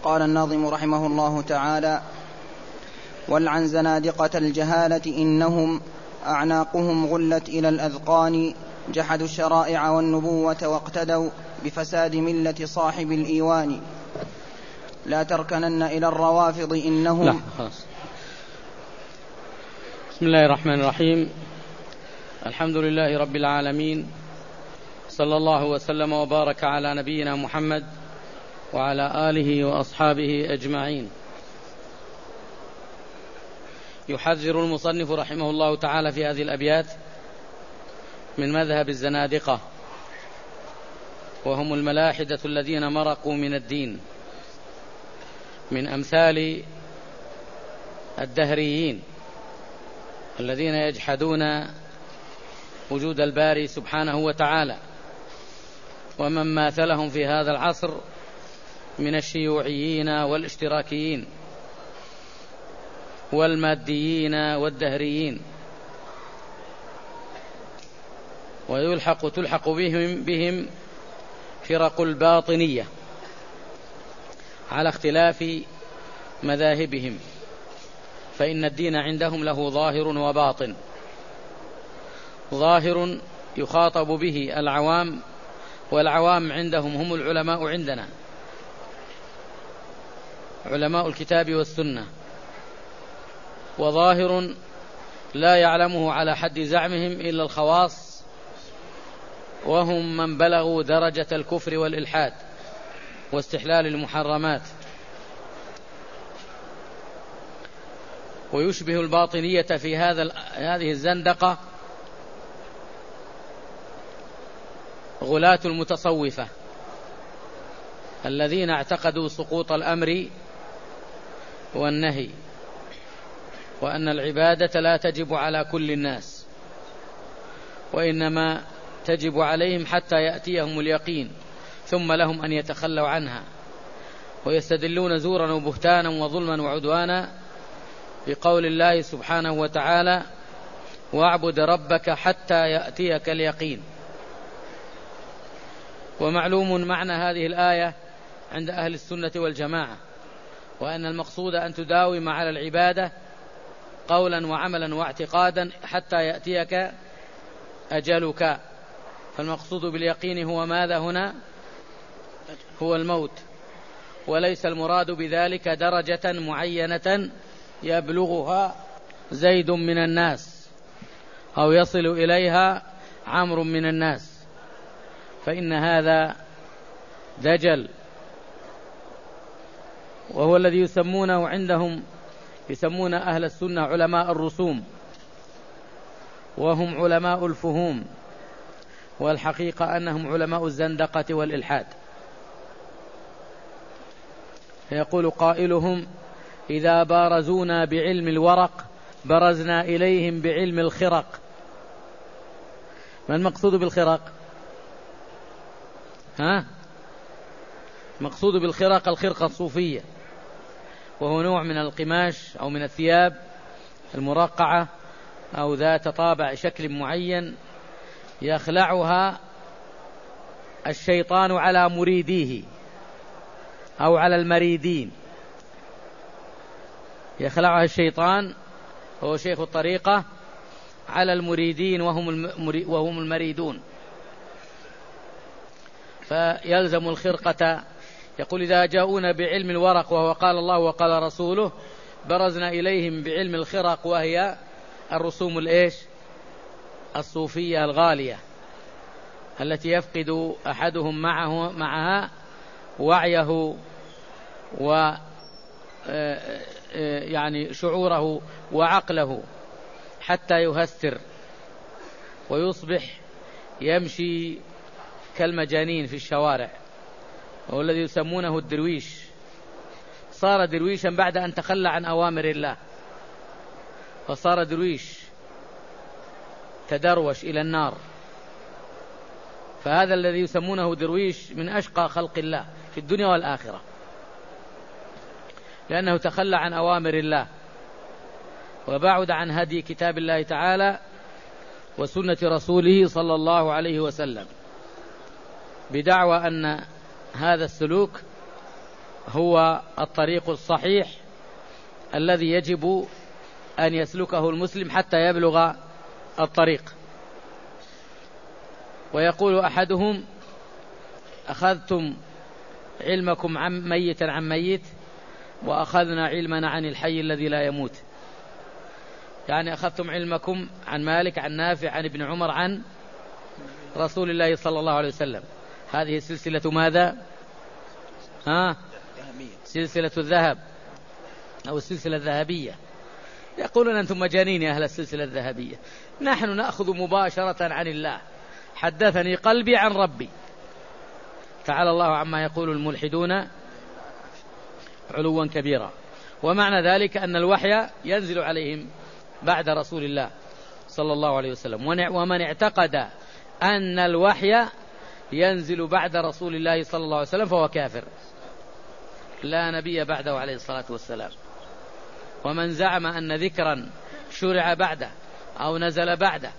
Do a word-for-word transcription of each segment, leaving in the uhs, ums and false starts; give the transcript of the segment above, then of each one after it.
قال الناظم رحمه الله تعالى: والعن زنادقة الجهالة إنهم أعناقهم غلت إلى الأذقان، جحدوا الشرائع والنبوة واقتدوا بفساد ملة صاحب الإيوان. لا تركنن إلى الروافض إنهم لا خلاص. بسم الله الرحمن الرحيم. الحمد لله رب العالمين، صلى الله وسلم وبارك على نبينا محمد وعلى آله وأصحابه أجمعين. يحذر المصنف رحمه الله تعالى في هذه الأبيات من مذهب الزنادقة، وهم الملاحدة الذين مرقوا من الدين، من أمثال الدهريين الذين يجحدون وجود الباري سبحانه وتعالى، ومن ماثلهم في هذا العصر من الشيوعيين والاشتراكيين والماديين والدهريين. ويلحق تلحق بهم, بهم فرق الباطنية على اختلاف مذاهبهم، فإن الدين عندهم له ظاهر وباطن. ظاهر يخاطب به العوام، والعوام عندهم هم العلماء عندنا، علماء الكتاب والسنة. وظاهر لا يعلمه على حد زعمهم إلا الخواص، وهم من بلغوا درجة الكفر والإلحاد واستحلال المحرمات. ويشبه الباطنية في هذا هذه الزندقة غلاة المتصوفة الذين اعتقدوا سقوط الأمر والنهي، وأن العبادة لا تجب على كل الناس، وإنما تجب عليهم حتى يأتيهم اليقين، ثم لهم أن يتخلوا عنها. ويستدلون زورا وبهتانا وظلما وعدوانا بقول الله سبحانه وتعالى: واعبد ربك حتى يأتيك اليقين. ومعلوم معنى هذه الآية عند أهل السنة والجماعة، وأن المقصود أن تداوم على العبادة قولا وعملا واعتقادا حتى يأتيك أجلك. فالمقصود باليقين هو ماذا هنا؟ هو الموت، وليس المراد بذلك درجة معينة يبلغها زيد من الناس أو يصل إليها عمرو من الناس، فإن هذا دجل. وهو الذي يسمونه عندهم، يسمون أهل السنة علماء الرسوم، وهم علماء الفهوم، والحقيقة أنهم علماء الزندقة والإلحاد. يقول قائلهم: إذا بارزونا بعلم الورق برزنا إليهم بعلم الخرق. ما المقصود بالخرق؟ ها؟ مقصود بالخرق الخرقة الصوفية، وهو نوع من القماش أو من الثياب المرقعة أو ذات طابع شكل معين يخلعها الشيطان على مريديه أو على المريدين. يخلعها الشيطان وهو شيخ الطريقة على المريدين وهم المريدون، فيلزم الخرقة. يقول: إذا جاءونا بعلم الورق وهو قال الله وقال رسوله برزنا إليهم بعلم الخرق، وهي الرسوم الإيش؟ الصوفية الغالية التي يفقد أحدهم معه معها وعيه و يعني شعوره وعقله حتى يهستر ويصبح يمشي كالمجانين في الشوارع، وهو الذي يسمونه الدرويش. صار درويشا بعد أن تخلى عن أوامر الله، فصار درويش تدروش إلى النار. فهذا الذي يسمونه درويش من أشقى خلق الله في الدنيا والآخرة، لأنه تخلى عن أوامر الله وبعد عن هدي كتاب الله تعالى وسنة رسوله صلى الله عليه وسلم، بدعوى أن هذا السلوك هو الطريق الصحيح الذي يجب أن يسلكه المسلم حتى يبلغ الطريق. ويقول أحدهم: أخذتم علمكم عن ميت عن ميت وأخذنا علمنا عن الحي الذي لا يموت. يعني أخذتم علمكم عن مالك عن نافع عن ابن عمر عن رسول الله صلى الله عليه وسلم. هذه سلسلة ماذا؟ ها؟ سلسلة الذهب أو السلسلة الذهبية. يقولون أنتم مجانين يا أهل السلسلة الذهبية، نحن نأخذ مباشرة عن الله، حدثني قلبي عن ربي. تعالى الله عما يقول الملحدون علوا كبيرا. ومعنى ذلك أن الوحي ينزل عليهم بعد رسول الله صلى الله عليه وسلم. ومن اعتقد أن الوحي ينزل بعد رسول الله صلى الله عليه وسلم فهو كافر، لا نبي بعده عليه الصلاة والسلام. ومن زعم أن ذكرا شرع بعده أو نزل بعده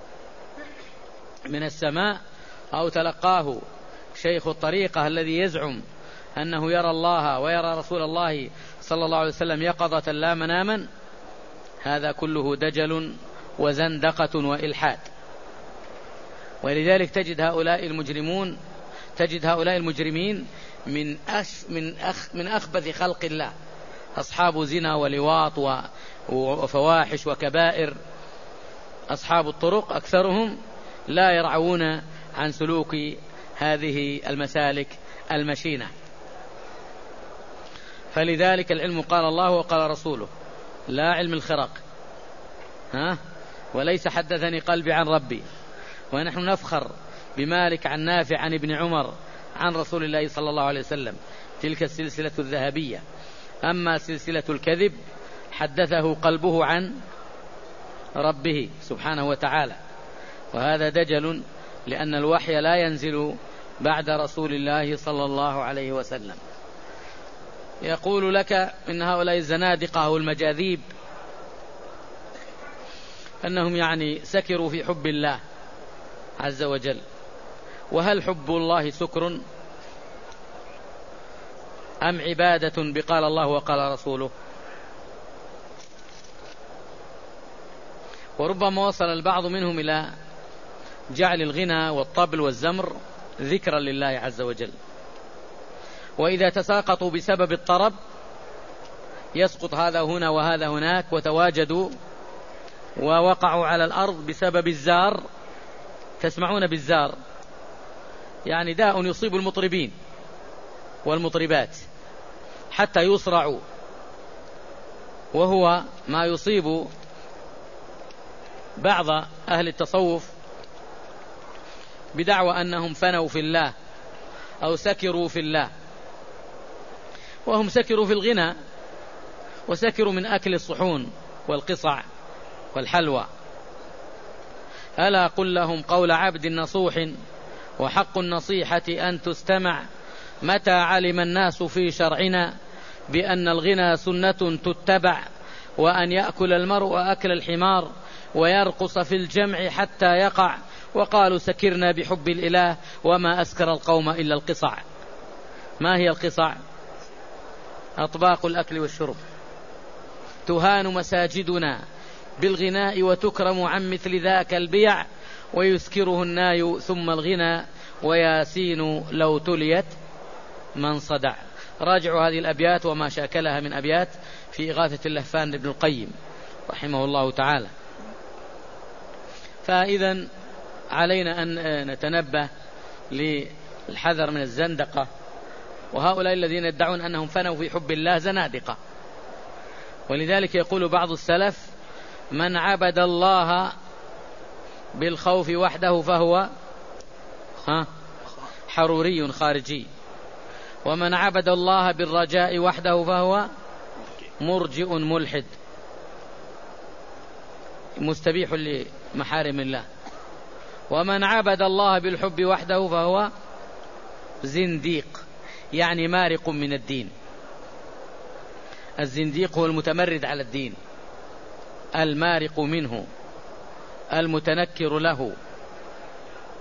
من السماء أو تلقاه شيخ الطريقة الذي يزعم أنه يرى الله ويرى رسول الله صلى الله عليه وسلم يقظة لا مناما، هذا كله دجل وزندقة وإلحاد. ولذلك تجد هؤلاء المجرمون تجد هؤلاء المجرمين من أش من أخ من أخبث خلق الله، أصحاب زنا ولواط وفواحش وكبائر. أصحاب الطرق أكثرهم لا يرعون عن سلوك هذه المسالك المشينة. فلذلك العلم قال الله وقال رسوله، لا علم الخرق، ها؟ وليس حدثني قلبي عن ربي. ونحن نفخر بمالك عن نافع عن ابن عمر عن رسول الله صلى الله عليه وسلم، تلك السلسلة الذهبية. أما سلسلة الكذب حدثه قلبه عن ربه سبحانه وتعالى، وهذا دجل، لأن الوحي لا ينزل بعد رسول الله صلى الله عليه وسلم. يقول لك إن هؤلاء الزنادقة والمجاذيب أنهم يعني سكروا في حب الله عز وجل. وهل حب الله سكر أم عبادة بقال الله وقال رسوله؟ وربما وصل البعض منهم إلى جعل الغنى والطبل والزمر ذكرا لله عز وجل، وإذا تساقطوا بسبب الطرب يسقط هذا هنا وهذا هناك، وتواجدوا ووقعوا على الأرض بسبب الزار. تسمعون بالزار، يعني داء يصيب المطربين والمطربات حتى يصرعوا، وهو ما يصيب بعض أهل التصوف بدعوى أنهم فنوا في الله أو سكروا في الله، وهم سكروا في الغنى وسكروا من أكل الصحون والقصع والحلوى. ألا قل لهم قول عبد نصوح وحق النصيحة أن تستمع، متى علم الناس في شرعنا بأن الغنى سنة تتبع، وأن يأكل المرء أكل الحمار ويرقص في الجمع حتى يقع، وقالوا سكرنا بحب الإله وما أسكر القوم إلا القصع. ما هي القصع؟ أطباق الأكل والشرب. تهان مساجدنا بالغناء وتكرم عن مثل ذاك البيع، ويسكره الناي ثم الغنى وياسين لو تليت من صدع. راجعوا هذه الأبيات وما شاكلها من أبيات في إغاثة اللهفان ابن القيم رحمه الله تعالى. فإذا علينا أن نتنبه للحذر من الزندقة، وهؤلاء الذين يدعون أنهم فنوا في حب الله زنادقة. ولذلك يقول بعض السلف: من عبد الله بالخوف وحده فهو حروري خارجي، ومن عبد الله بالرجاء وحده فهو مرجئ ملحد مستبيح لمحارم الله، ومن عبد الله بالحب وحده فهو زنديق، يعني مارق من الدين. الزنديق هو المتمرد على الدين، المارق منه، المتنكر له،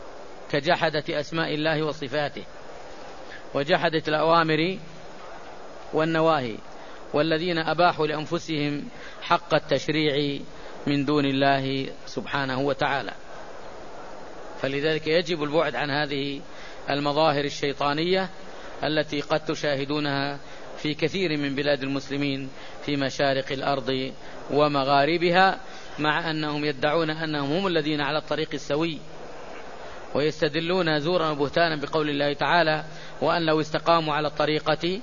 كجحدة أسماء الله وصفاته وجحدة الأوامر والنواهي، والذين أباحوا لأنفسهم حق التشريع من دون الله سبحانه وتعالى. فلذلك يجب البعد عن هذه المظاهر الشيطانية التي قد تشاهدونها في كثير من بلاد المسلمين في مشارق الأرض ومغاربها، مع أنهم يدعون أنهم هم الذين على الطريق السوي، ويستدلون زورا وبهتانا بقول الله تعالى: وأن لو استقاموا على الطريقة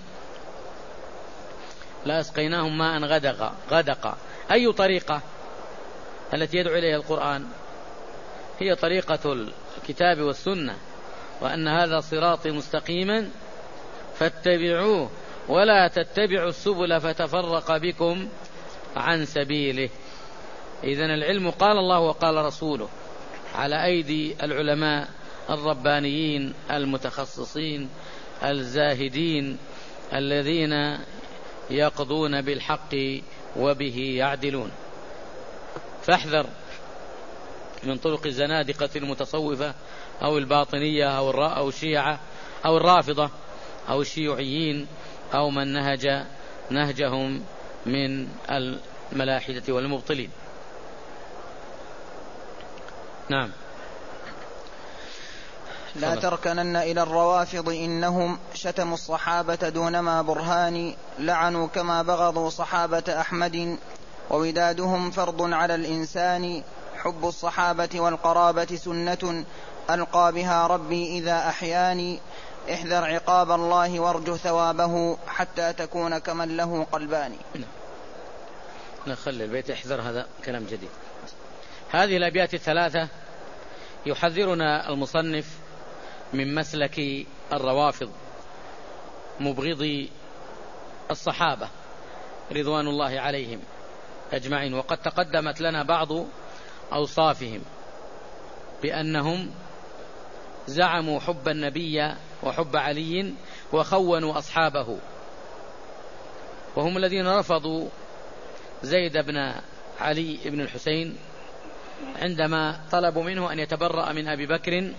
لأسقيناهم ماء غدقا. غدقا أي طريقة التي يدعو إليها القرآن؟ هي طريقة الكتاب والسنة، وأن هذا صراطي مستقيما فاتبعوه ولا تتبعوا السبل فتفرق بكم عن سبيله. إذن العلم قال الله وقال رسوله على أيدي العلماء الربانيين المتخصصين الزاهدين الذين يقضون بالحق وبه يعدلون. فاحذر من طرق الزنادقة المتصوفة أو الباطنية أو الشيعة أو الرافضة أو الشيوعيين أو من نهج نهجهم من الملاحدة والمبطلين. نعم. لا تركنن إلى الروافض إنهم شتموا الصحابة دونما برهان، لعنوا كما بغضوا صحابة أحمد، وودادهم فرض على الإنسان، حب الصحابة والقرابة سنة ألقى بها ربي إذا أحياني، احذر عقاب الله وارجو ثوابه حتى تكون كمن له قلبان. نخلي البيت احذر، هذا كلام جديد. هذه الأبيات الثلاثة يحذرنا المصنف من مسلك الروافض مبغضي الصحابة رضوان الله عليهم أجمعين، وقد تقدمت لنا بعض أوصافهم بأنهم زعموا حب النبي وحب علي وخونوا أصحابه، وهم الذين رفضوا زيد بن علي بن الحسين عندما طلبوا منه أن يتبرأ من أبي بكر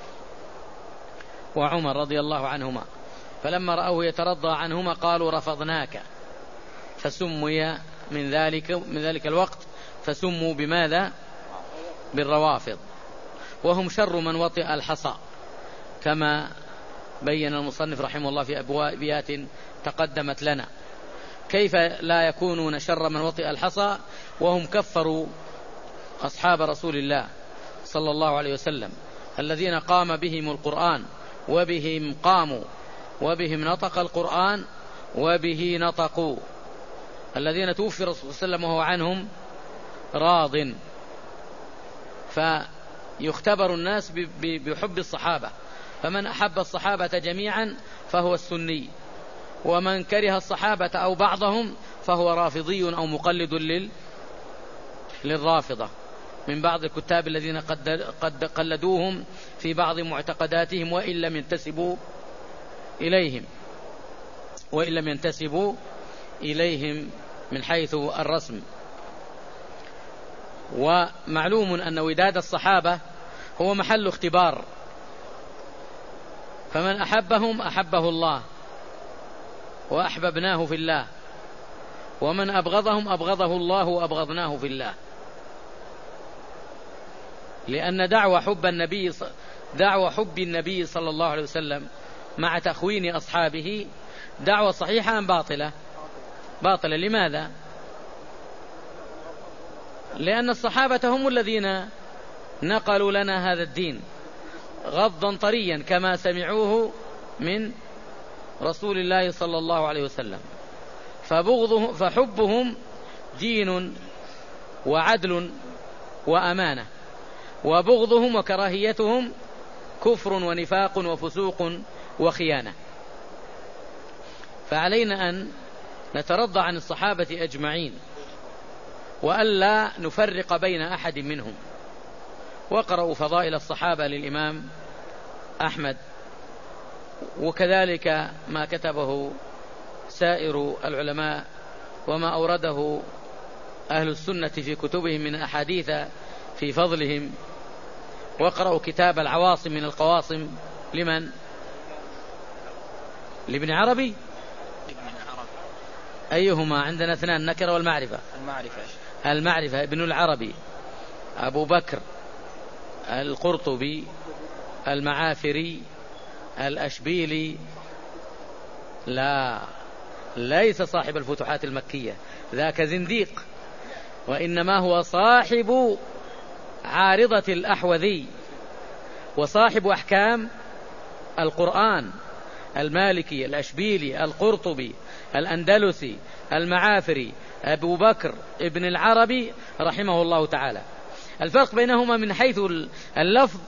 وعمر رضي الله عنهما، فلما رأوه يترضى عنهما قالوا رفضناك، فسمي من ذلك من ذلك الوقت فسموا بماذا؟ بالروافض، وهم شر من وطئ الحصى كما بين المصنف رحمه الله في أبيات تقدمت لنا. كيف لا يكونون شر من وطئ الحصى وهم كفروا أصحاب رسول الله صلى الله عليه وسلم الذين قام بهم القرآن وبهم قاموا وبهم نطق القرآن وبه نطقوا، الذين توفي الرسول صلى الله عليه وسلم وهو عنهم راض. فيختبر الناس بحب الصحابة، فمن أحب الصحابة جميعا فهو السني، ومن كره الصحابة أو بعضهم فهو رافضي أو مقلد لل للرافضة من بعض الكتاب الذين قد, قد قلدوهم في بعض معتقداتهم وإن لم ينتسبوا إليهم وإن لم ينتسبوا إليهم من حيث الرسم. ومعلوم أن وداد الصحابة هو محل اختبار، فمن أحبهم أحبه الله وأحببناه في الله، ومن أبغضهم أبغضه الله وأبغضناه في الله، لأن دعوى حب النبي دعوى حب النبي صلى الله عليه وسلم مع تخوين أصحابه دعوى صحيحة أم باطلة؟ باطلة. لماذا؟ لأن الصحابة هم الذين نقلوا لنا هذا الدين غضا طريا كما سمعوه من رسول الله صلى الله عليه وسلم، فبغضهم فحبهم دين وعدل وأمانة، وبغضهم وكراهيتهم كفر ونفاق وفسوق وخيانة. فعلينا أن نترضى عن الصحابة أجمعين وألا نفرق بين أحد منهم. وقرأوا فضائل الصحابة للإمام أحمد، وكذلك ما كتبه سائر العلماء وما أورده أهل السنة في كتبهم من أحاديث في فضلهم. وقرأوا كتاب العواصم من القواصم لمن؟ لابن عربي أيهما عندنا اثنان، النكرة والمعرفة. المعرفة. المعرفة ابن العربي، أبو بكر، القرطبي، المعافري، الأشبيلي. لا، ليس صاحب الفتوحات المكية، ذاك زنديق، وإنما هو صاحب عارضة الأحوذي وصاحب أحكام القرآن، المالكي، الأشبيلي، القرطبي، الأندلسي، المعافري، أبو بكر ابن العربي رحمه الله تعالى. الفرق بينهما من حيث اللفظ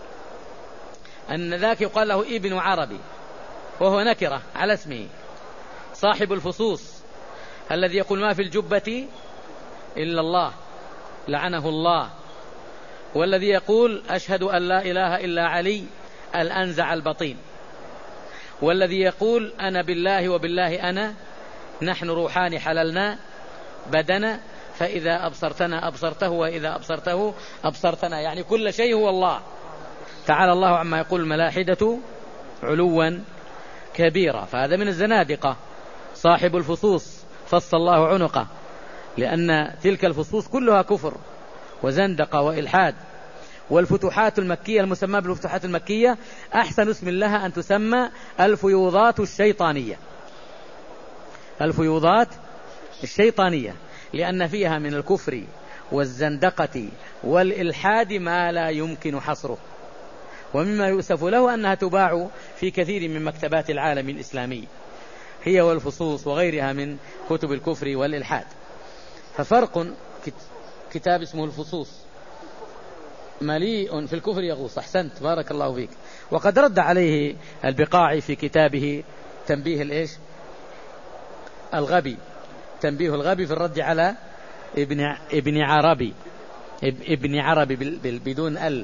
أن ذاك يقال له ابن عربي وهو نكرة على اسمه، صاحب الفصوص الذي يقول ما في الجبة إلا الله لعنه الله، والذي يقول أشهد أن لا إله إلا علي الأنزع البطين، والذي يقول أنا بالله وبالله أنا نحن روحان حللنا بدنا فإذا أبصرتنا أبصرته وإذا أبصرته أبصرتنا، يعني كل شيء هو الله تعالى الله عما يقول الملاحدة علوا كبيرا. فهذا من الزنادقة، صاحب الفصوص فص الله عنقه، لأن تلك الفصوص كلها كفر وزندقة وإلحاد. والفتوحات المكية المسمى بالفتوحات المكية أحسن اسم لها أن تسمى الفيوضات الشيطانية، الفيوضات الشيطانية، لأن فيها من الكفر والزندقة والإلحاد ما لا يمكن حصره، ومما يؤسف له أنها تباع في كثير من مكتبات العالم الإسلامي، هي والفصوص وغيرها من كتب الكفر والإلحاد. ففرق، كتاب اسمه الفصوص مليء في الكفر يغوص. أحسنت، بارك الله فيك. وقد رد عليه البقاعي في كتابه تنبيه الإيش الغبي، تنبيه الغبي في الرد على ابن ابن عربي، ابن عربي بدون ال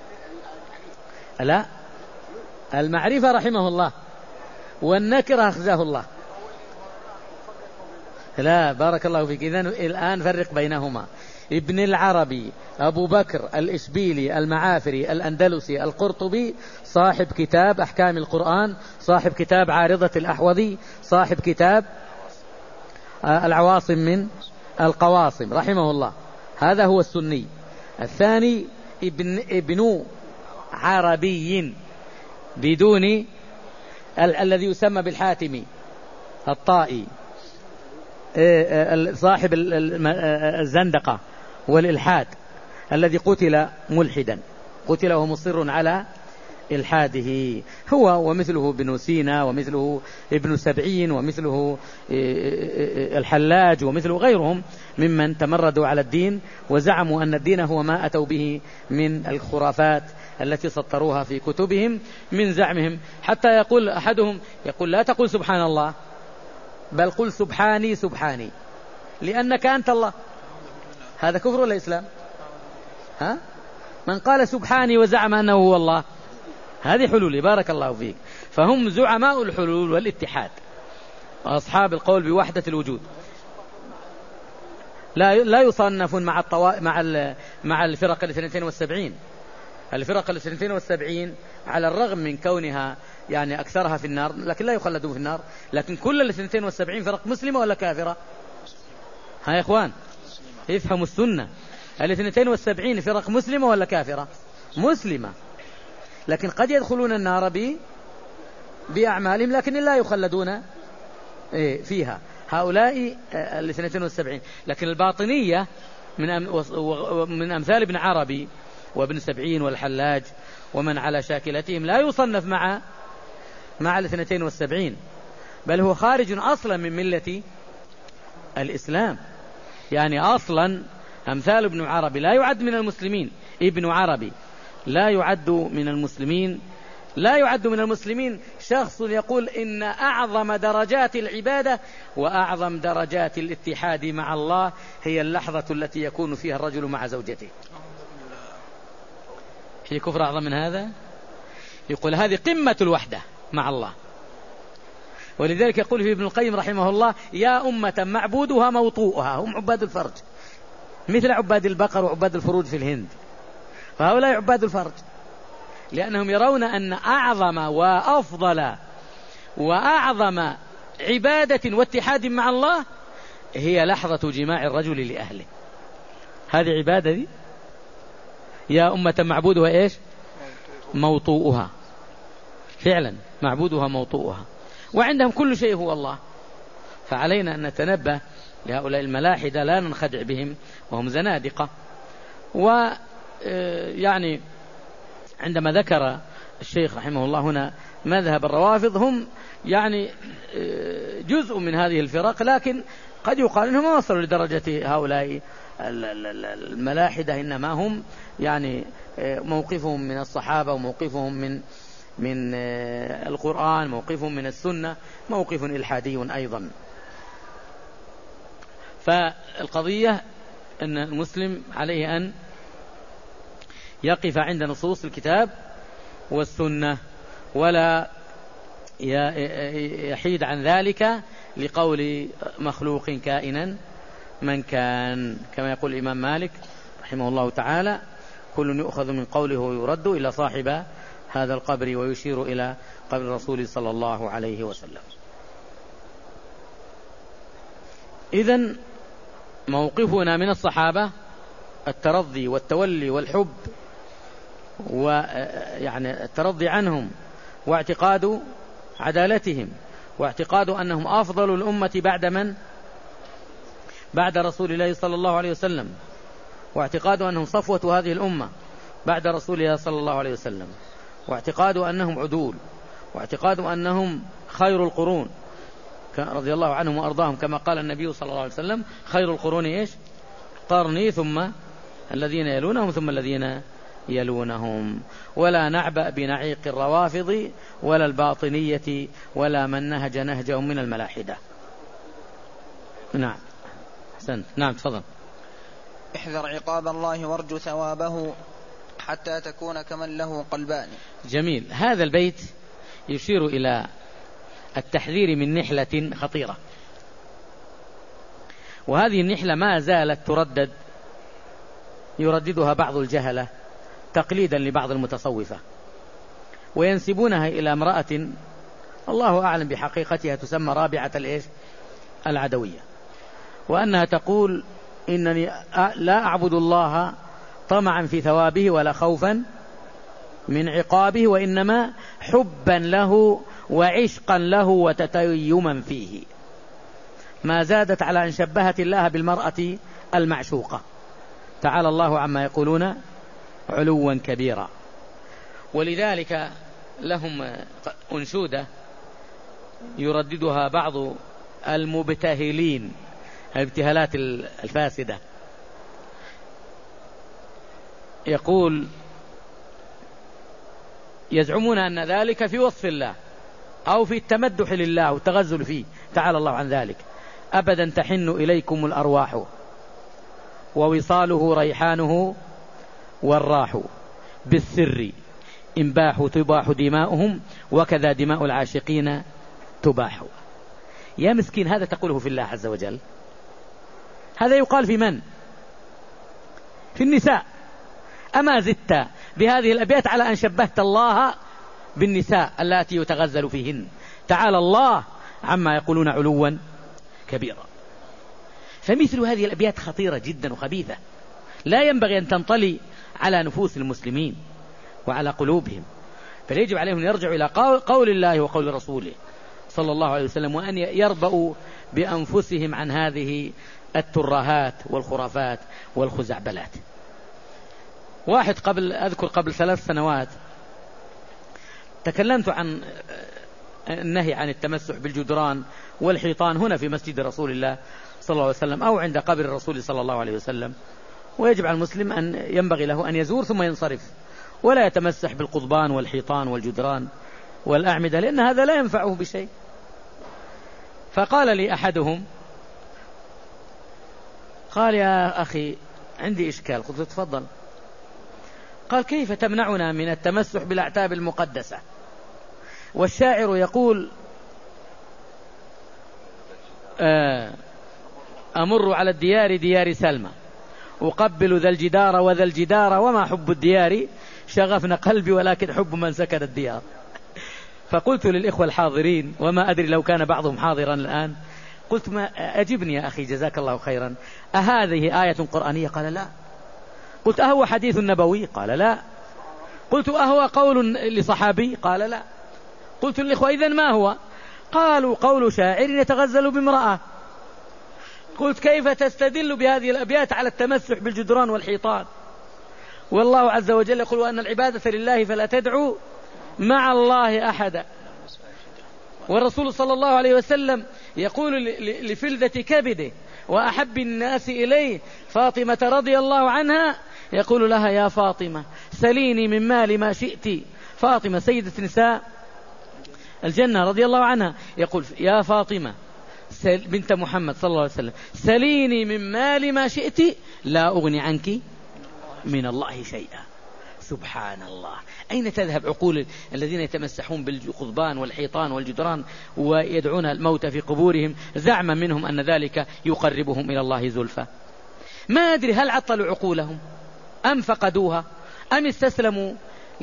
لا، المعرفة رحمه الله، والنكرة أخزاه الله. لا، بارك الله فيك. إذن الآن فرق بينهما. ابن العربي، أبو بكر، الإشبيلي، المعافري، الأندلسي، القرطبي، صاحب كتاب أحكام القرآن، صاحب كتاب عارضة الأحوذي، صاحب كتاب العواصم من القواصم رحمه الله، هذا هو السني. الثاني ابن, ابن عربي بدون ال- الذي يسمى بالحاتمي الطائي، صاحب الزندقة والإلحاد، الذي قتل ملحدا، قتل وهو مصر على إلحاده، هو ومثله ابن سينا ومثله ابن سبعين ومثله الحلاج ومثله غيرهم ممن تمردوا على الدين وزعموا أن الدين هو ما أتوا به من الخرافات التي سطروها في كتبهم من زعمهم. حتى يقول أحدهم يقول لا تقول سبحان الله، بل قل سبحاني سبحاني لأنك أنت الله. هذا كفر ولا إسلام؟ ها؟ من قال سبحاني وزعم أنه هو الله، هذه حلول. بارك الله فيك. فهم زعماء الحلول والاتحاد، أصحاب القول بوحدة الوجود، لا لا يصنفون مع الطوا... مع ال... مع الفرق الاثنتين والسبعين. الفرق الاثنتين والسبعين على الرغم من كونها يعني أكثرها في النار لكن لا يخلدون في النار، لكن كل الاثنتين والسبعين فرق مسلمة ولا كافرة؟ ها يا إخوان افهموا السنة، الاثنتين والسبعين فرق مسلمة ولا كافرة؟ مسلمة، لكن قد يدخلون النار ب... بأعمالهم لكن لا يخلدون فيها، هؤلاء الاثنتين والسبعين. لكن الباطنية من, أم... من أمثال ابن عربي وابن سبعين والحلاج ومن على شاكلتهم لا يصنف مع مع الاثنتين والسبعين، بل هو خارج أصلا من ملة الإسلام. يعني أصلا أمثال ابن عربي لا يعد من المسلمين، ابن عربي لا يعد من المسلمين، لا يعد من المسلمين شخص يقول إن أعظم درجات العبادة وأعظم درجات الاتحاد مع الله هي اللحظة التي يكون فيها الرجل مع زوجته. في كفر أعظم من هذا؟ يقول هذه قمة الوحدة مع الله. ولذلك يقول في ابن القيم رحمه الله يا أمة معبودها موطوءها، هم عباد الفرج مثل عباد البقر وعباد الفروج في الهند، فهؤلاء عباد الفرج لأنهم يرون أن أعظم وأفضل وأعظم عبادة واتحاد مع الله هي لحظة جماع الرجل لأهله. هذه عبادة دي يا أمة معبودها إيش؟ موطوءها، فعلا معبودها موطوءها، وعندهم كل شيء هو الله. فعلينا أن نتنبه لهؤلاء الملاحدة، لا ننخدع بهم وهم زنادقة. ويعني عندما ذكر الشيخ رحمه الله هنا مذهب الروافض، هم يعني جزء من هذه الفرق، لكن قد يقال أنهم ما وصلوا لدرجة هؤلاء الملاحدة، إنما هم يعني موقفهم من الصحابة وموقفهم من من القرآن، موقفهم من السنة موقف إلحادي أيضا. فالقضية أن المسلم عليه أن يقف عند نصوص الكتاب والسنة، ولا يحيد عن ذلك لقول مخلوق كائنا من كان، كما يقول الإمام مالك رحمه الله تعالى: كل يؤخذ من قوله ويرد إلى صاحب هذا القبر، ويشير إلى قبر الرسول صلى الله عليه وسلم. إذن موقفنا من الصحابة الترضي والتولي والحب، ويعني الترضي عنهم واعتقاد عدالتهم، واعتقاد أنهم أفضل الأمة بعد من؟ بعد رسول الله صلى الله عليه وسلم، واعتقاد أنهم صفوة هذه الأمة بعد رسول الله صلى الله عليه وسلم، واعتقاد أنهم عدول، واعتقاد أنهم خير القرون رضي الله عنهم وأرضاهم، كما قال النبي صلى الله عليه وسلم: خير القرون إيش؟ قرني، ثم الذين يلونهم، ثم الذين يلونهم. ولا نعبأ بنعيق الروافض ولا الباطنية ولا من نهج نهجهم من الملاحدة. نعم أحسنت. نعم تفضل. احذر عقاب الله وارجو ثوابه حتى تكون كمن له قلبان. جميل. هذا البيت يشير إلى التحذير من نحلة خطيرة، وهذه النحلة ما زالت تردد، يرددها بعض الجهلة تقليدا لبعض المتصوفة، وينسبونها إلى امرأة الله أعلم بحقيقتها تسمى رابعة الإيش؟ العدوية، وأنها تقول: إنني لا أعبد الله طمعا في ثوابه ولا خوفا من عقابه، وإنما حبا له وعشقا له وتتيما فيه. ما زادت على أن شبهت الله بالمرأة المعشوقة، تعالى الله عما يقولون علوا كبيرا. ولذلك لهم أنشودة يرددها بعض المبتهلين، الابتهالات الفاسدة، يقول: يزعمون أن ذلك في وصف الله أو في التمدح لله والتغزل فيه، تعالى الله عن ذلك. أبدا تحن إليكم الأرواح ووصاله ريحانه والراح، بالسر إنباح تباح دماؤهم وكذا دماء العاشقين تباح. يا مسكين، هذا تقوله في الله عز وجل، هذا يقال في من؟ في النساء. أما زدت بهذه الأبيات على أن شبهت الله بالنساء اللاتي يتغزل فيهن، تعالى الله عما يقولون علوا كبيرا. فمثل هذه الأبيات خطيرة جدا وخبيثة، لا ينبغي أن تنطلي على نفوس المسلمين وعلى قلوبهم، فيجب عليهم أن يرجعوا إلى قول الله وقول رسوله صلى الله عليه وسلم، وأن يربأوا بأنفسهم عن هذه الترهات والخرافات والخزعبلات. واحد قبل أذكر قبل ثلاث سنوات تكلمت عن النهي عن التمسح بالجدران والحيطان هنا في مسجد رسول الله صلى الله عليه وسلم أو عند قبر الرسول صلى الله عليه وسلم، ويجب على المسلم أن ينبغي له أن يزور ثم ينصرف، ولا يتمسح بالقضبان والحيطان والجدران والأعمدة، لأن هذا لا ينفعه بشيء. فقال لي أحدهم، قال: يا أخي عندي إشكال. قلت: تفضل. قال: كيف تمنعنا من التمسح بالأعتاب المقدسة؟ والشاعر يقول: أمر على الديار ديار سلمى أقبل ذا الجدار وذا الجدار وما حب الديار شغفنا قلبي ولكن حب من سكن الديار. فقلت للإخوة الحاضرين وما أدري لو كان بعضهم حاضرا الآن، قلت ما أجبني يا أخي جزاك الله خيرا، أهذه آية قرآنية؟ قال لا. قلت أهو حديث نبوي؟ قال لا. قلت أهو قول لصحابي؟ قال لا. قلت للإخوة إذن ما هو؟ قالوا قول شاعر يتغزل بامرأة. قلت كيف تستدل بهذه الأبيات على التمسح بالجدران والحيطان؟ والله عز وجل يقول وأن العبادة لله فلا تدعوا مع الله أحدا. والرسول صلى الله عليه وسلم يقول لفلذة كبده وأحب الناس إليه فاطمة رضي الله عنها، يقول لها يا فاطمة سليني من مال ما شئت. فاطمة سيدة نساء الجنة رضي الله عنها، يقول يا فاطمة بنت محمد صلى الله عليه وسلم سليني من مال ما شئت لا أغني عنك من الله شيئا. سبحان الله، أين تذهب عقول الذين يتمسحون بالقضبان والحيطان والجدران ويدعون الموت في قبورهم زعما منهم أن ذلك يقربهم إلى الله زلفى؟ ما أدري هل عطلوا عقولهم أم فقدوها أم استسلموا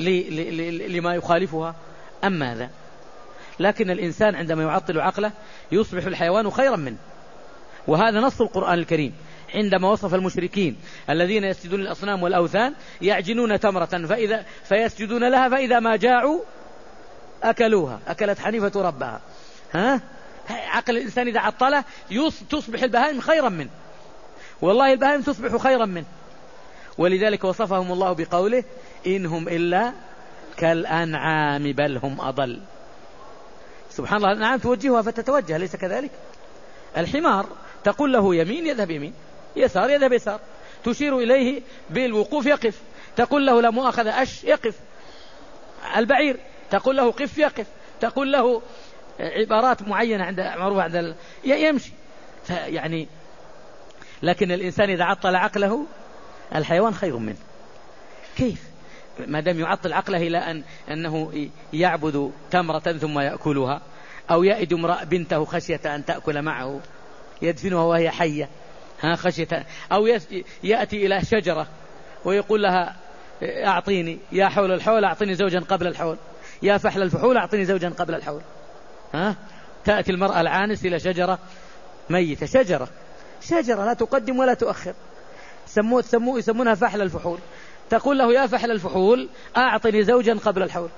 لما يخالفها أم ماذا؟ لكن الإنسان عندما يعطل عقله يصبح الحيوان خيرا منه، وهذا نص القرآن الكريم عندما وصف المشركين الذين يسجدون للأصنام والأوثان يعجنون تمرة فإذا فيسجدون لها فإذا ما جاعوا أكلوها أكلت حنيفة ربها. ها؟ عقل الإنسان إذا عطله تصبح البهائم خيرا منه، والله البهائم تصبح خيرا منه. ولذلك وصفهم الله بقوله إنهم إلا كالأنعام بل هم أضل. سبحان الله، الأنعام توجهها فتتوجه، ليس كذلك؟ الحمار تقول له يمين يذهب يمين، يسار يذهب يسار، تشير إليه بالوقوف يقف، تقول له لا مؤاخذة أش يقف. البعير تقول له قف يقف، تقول له عبارات معينة عند معروفة عند ال... يمشي. يعني لكن الإنسان إذا عطل عقله الحيوان خير منه. كيف؟ ما دام يعطل عقله إلى أن أنه يعبد تمرة ثم يأكلها، أو يأد امرأ بنته خشية أن تأكل معه يدفنها وهي حية، ها خشية، أو يأتي إلى شجرة ويقول لها أعطيني يا حول الحول أعطيني زوجا قبل الحول، يا فحل الفحول أعطيني زوجا قبل الحول. ها؟ تأتي المرأة العانس إلى شجرة ميتة، شجرة شجرة لا تقدم ولا تؤخر، سموه سموه يسمونها فحل الفحول، تقول له يا فحل الفحول أعطني زوجا قبل الحول.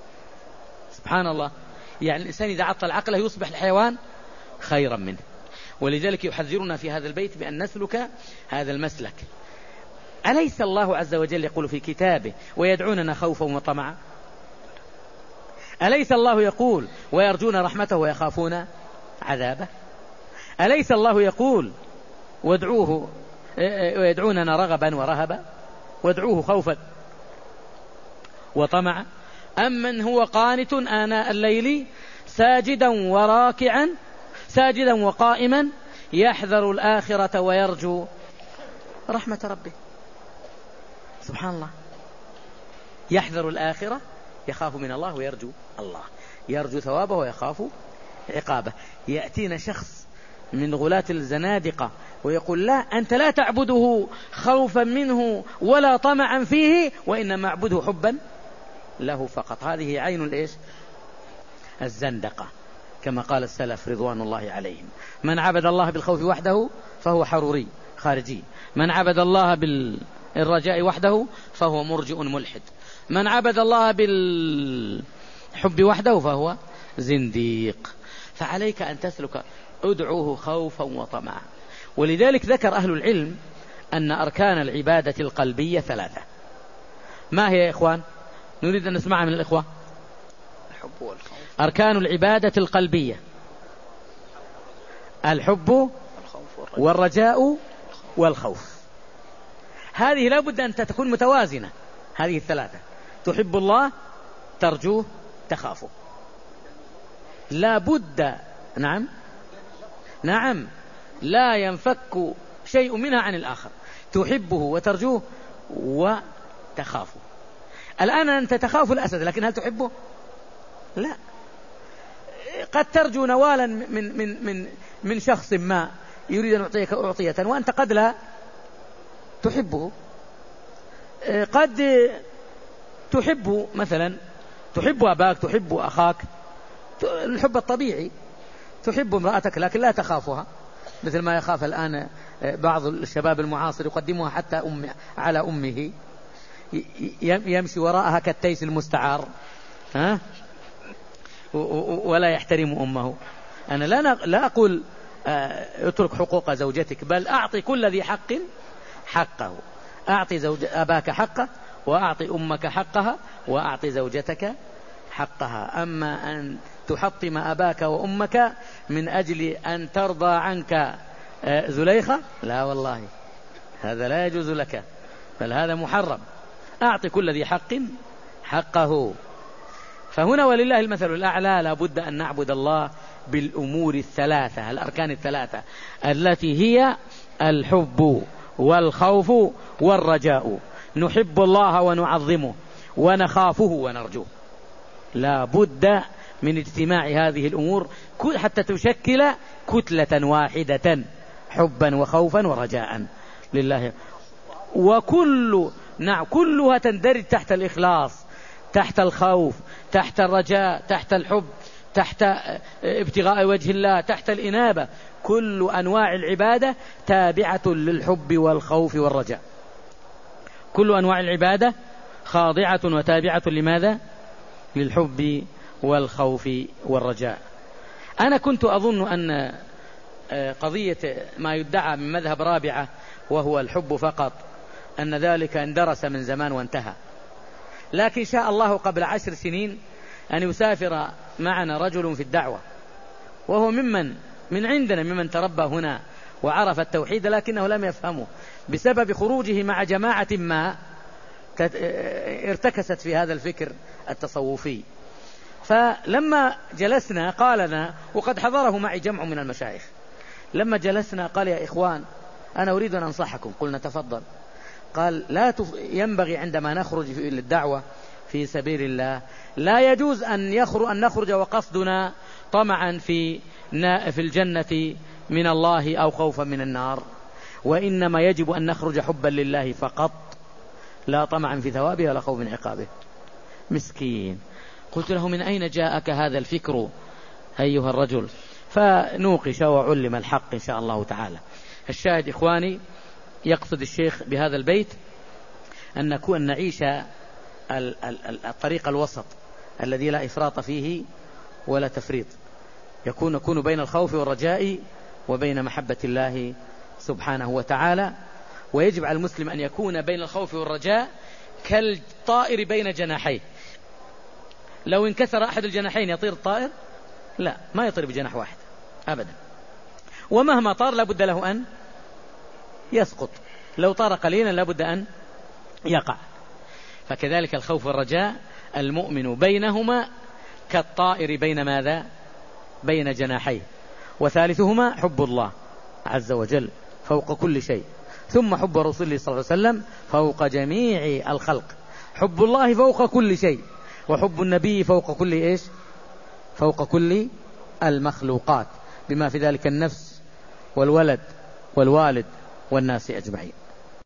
سبحان الله، يعني الإنسان إذا عطل عقله يصبح الحيوان خيرا منه. ولذلك يحذرنا في هذا البيت بأن نسلك هذا المسلك. أليس الله عز وجل يقول في كتابه ويدعوننا خوفا وطمعا؟ أليس الله يقول ويرجون رحمته ويخافون عذابه؟ أليس الله يقول وادعوه ويدعوننا رغبا ورهبا وادعوه خوفا وطمعا؟ أمن هو قانت آناء الليل ساجدا وراكعا ساجدا وقائما يحذر الآخرة ويرجو رحمة ربه. سبحان الله، يحذر الآخرة، يخاف من الله ويرجو الله، يرجو ثوابه ويخاف عقابه. يأتينا شخص من غلاة الزنادقة ويقول لا، أنت لا تعبده خوفا منه ولا طمعا فيه، وإنما اعبده حبا له فقط. هذه عين الإيش؟ الزندقة، كما قال السلف رضوان الله عليهم: من عبد الله بالخوف وحده فهو حروري خارجي، من عبد الله بالرجاء وحده فهو مرجئ ملحد، من عبد الله بالحب وحده فهو زنديق. فعليك أن تسلك ادعوه خوفا وطمعا. ولذلك ذكر أهل العلم أن أركان العبادة القلبية ثلاثة. ما هي يا إخوان؟ نريد أن نسمعها من الإخوة. الحب والخوف. أركان العبادة القلبية: الحب والرجاء والخوف. هذه لا بد أن تكون متوازنة، هذه الثلاثة: تحب الله، ترجوه، تخافه. لا بد، نعم نعم لا ينفك شيء منها عن الآخر، تحبه وترجوه وتخافه. الآن أنت تخاف الأسد، لكن هل تحبه؟ لا. قد ترجو نوالا من من من من شخص ما يريد أن يعطيك أعطية وأنت قد لا تحبه. قد تحب مثلا تحب أباك، تحب أخاك، الحب الطبيعي، تحب امرأتك لكن لا تخافها، مثل ما يخاف الآن بعض الشباب المعاصر يقدمها حتى أم على أمه، يمشي وراءها كالتيس المستعار، ها؟ ولا يحترم أمه. أنا لا لا أقول اترك حقوق زوجتك، بل أعطي كل ذي حق حقه. أعطي زوج أباك حقه، وأعطي أمك حقها، وأعطي زوجتك حقها. أما أن تحطم أباك وأمك من أجل أن ترضى عنك زليخة، لا والله، هذا لا يجوز لك، بل هذا محرم. أعطي كل ذي حق حقه. فهنا ولله المثل الأعلى، لا بد أن نعبد الله بالأمور الثلاثة، الأركان الثلاثة التي هي الحب والخوف والرجاء. نحب الله ونعظمه، ونخافه ونرجوه. لا بد من اجتماع هذه الأمور حتى تشكل كتلة واحدة، حبا وخوفا ورجاء لله. وكل نعم كلها تندرج تحت الإخلاص، تحت الخوف، تحت الرجاء، تحت الحب، تحت ابتغاء وجه الله، تحت الإنابة. كل أنواع العبادة تابعة للحب والخوف والرجاء. كل أنواع العبادة خاضعة وتابعة لماذا؟ للحب والخوف والرجاء. أنا كنت أظن أن قضية ما يدعى من مذهب رابعة وهو الحب فقط، أن ذلك اندرس من زمان وانتهى، لكن شاء الله قبل عشر سنين أن يسافر معنا رجل في الدعوة، وهو ممن من عندنا ممن تربى هنا وعرف التوحيد، لكنه لم يفهمه بسبب خروجه مع جماعة ما ارتكست في هذا الفكر التصوفي. فلما جلسنا قال لنا، وقد حضره معي جمع من المشايخ، لما جلسنا قال: يا إخوان، أنا أريد أن أنصحكم. قلنا: تفضل. قال: لا تف... ينبغي عندما نخرج في الدعوة في سبيل الله لا يجوز أن, يخرج أن نخرج وقصدنا طمعا في في الجنة من الله أو خوفا من النار، وإنما يجب أن نخرج حبا لله فقط، لا طمعا في ثوابه ولا خوف من عقابه. مسكين. قلت له: من أين جاءك هذا الفكر أيها الرجل؟ فنوقش وعلم الحق إن شاء الله تعالى. الشاهد إخواني، يقصد الشيخ بهذا البيت أن نكون نعيش الطريق الوسط الذي لا إفراط فيه ولا تفريط، يكون نكون بين الخوف والرجاء وبين محبة الله سبحانه وتعالى. ويجب على المسلم أن يكون بين الخوف والرجاء كالطائر بين جناحيه. لو انكسر أحد الجناحين يطير الطائر؟ لا، ما يطير بجناح واحد أبدا، ومهما طار لابد له أن يسقط، لو طار قليلا لابد أن يقع. فكذلك الخوف والرجاء، المؤمن بينهما كالطائر بين ماذا؟ بين جناحيه. وثالثهما حب الله عز وجل فوق كل شيء، ثم حب رسول الله صلى الله عليه وسلم فوق جميع الخلق. حب الله فوق كل شيء، وحب النبي فوق كل إيش؟ فوق كل المخلوقات، بما في ذلك النفس والولد والوالد والناس أجمعين.